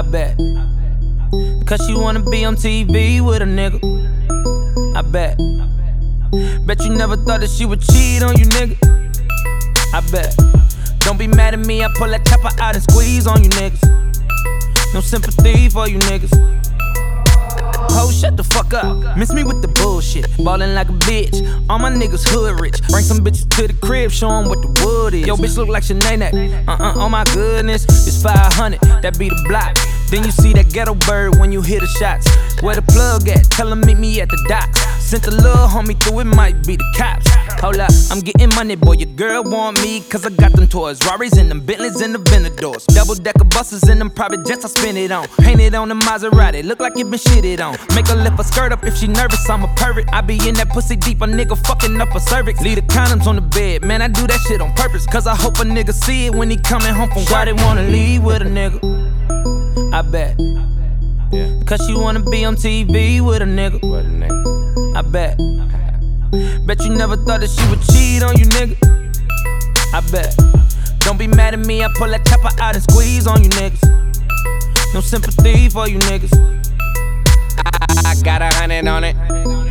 bet. Cause she wanna be on TV with a nigga. I bet. Bet you never thought that she would cheat on you, nigga. I bet. Don't be mad at me, I pull that chopper out and squeeze on you niggas. No sympathy for you niggas. Ho, shut the fuck up. Miss me with the bullshit. Ballin' like a bitch. All my niggas hood rich. Bring some bitches to the crib, show 'em what the wood is. Yo, bitch look like Shanae. Oh my goodness. It's 500, that be the block. Then you see that ghetto bird when you hear the shots. Where the plug at? Tell 'em meet me at the docks. Sent a little homie through, it might be the cops. Hold up, I'm getting money, boy. Your girl want me, cause I got them toys. Rarries and them Bentleys and the Venadors. Double decker buses and them private jets I spin it on. Painted on the Maserati, look like it been shitted on. Make her lift her skirt up if she nervous, I'm a pervert. I be in that pussy deep, a nigga fucking up a cervix. Leave the condoms on the bed, man, I do that shit on purpose. Cause I hope a nigga see it when he coming home from work. Shawty wanna leave with a nigga, I bet. Cause she wanna be on TV with a nigga, I bet. Bet you never thought that she would cheat on you, nigga. I bet. Don't be mad at me, I pull that chopper out and squeeze on you niggas. No sympathy for you niggas. I got 100 on it.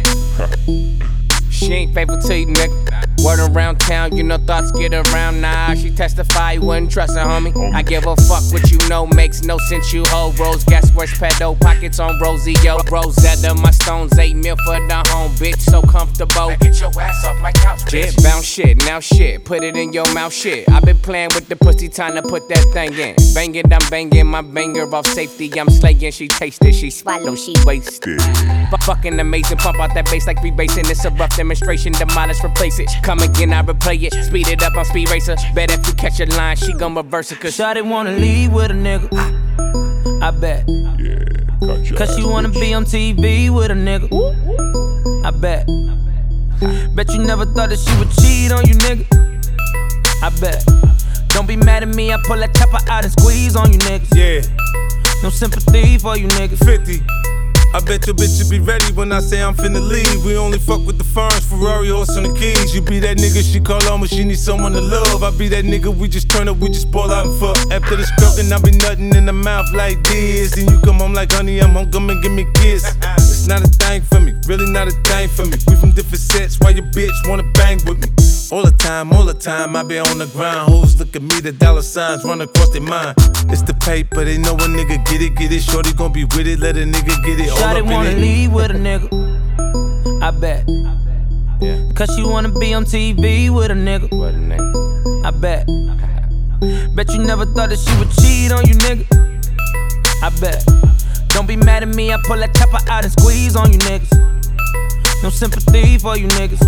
She ain't faithful to you, nigga. Word around town, you know thoughts get around. Nah, she testify, you wouldn't trust her, homie. I give a fuck what you know, makes no sense, you hoe. Rose gas, worse pedo, pockets on Rosie, yo. Rosetta, my stones, 8 mil for the home, bitch, so comfortable. Now get your ass off my couch, bitch. Shit, bounce shit, now shit, put it in your mouth, shit. I been playing with the pussy, time to put that thing in. Bang it, I'm banging my banger off safety. I'm slaying, she tasted, she swallow, she wasted. Fucking amazing, pump out that bass like rebasing. It's a rough demonstration, demolish, replace it. Come again, I replay it. Speed it up, I'm speed racer. Bet if you catch a line, she gon' reverse it. Cause Shawty wanna leave with a nigga, I bet. Cause she wanna be on TV with a nigga, I bet. Bet you never thought that she would cheat on you, nigga, I bet. Don't be mad at me, I pull that chopper out and squeeze on you niggas. Yeah. No sympathy for you niggas. 50. I bet your bitch will be ready when I say I'm finna leave. We only fuck with the ferns, Ferrari, horse on the keys. You be that nigga she call on when she need someone to love. I be that nigga we just turn up, we just ball out and fuck. After the stroking, I be nutting in the mouth like this. And you come home like honey, I'm home, come and give me a kiss. It's not a thing for me, really not a thing for me. We from different sets, why your bitch wanna bang with me? All the time, I be on the grind. Hoes look at me, the dollar signs run across their mind. It's the paper, they know a nigga get it. Shorty gon' be with it, let a nigga get it. Shawty wanna leave with a nigga, I bet. Cause she wanna be on TV with a nigga, I bet. Bet you never thought that she would cheat on you, nigga, I bet. Don't be mad at me, I pull that chopper out and squeeze on you niggas. No sympathy for you niggas.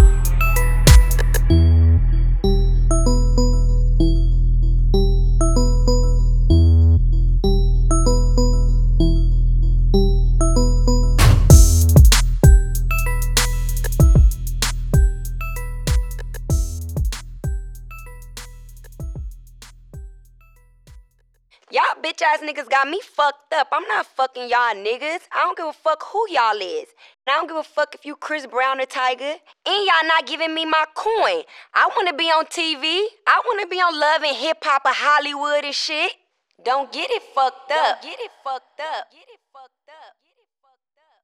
Y'all bitch ass niggas got me fucked up. I'm not fucking y'all niggas. I don't give a fuck who y'all is. And I don't give a fuck if you Chris Brown or Tiger. And y'all not giving me my coin. I wanna be on TV. I wanna be on Love and Hip Hop or Hollywood and shit. Don't get it fucked up. Get it fucked up. Get it fucked up.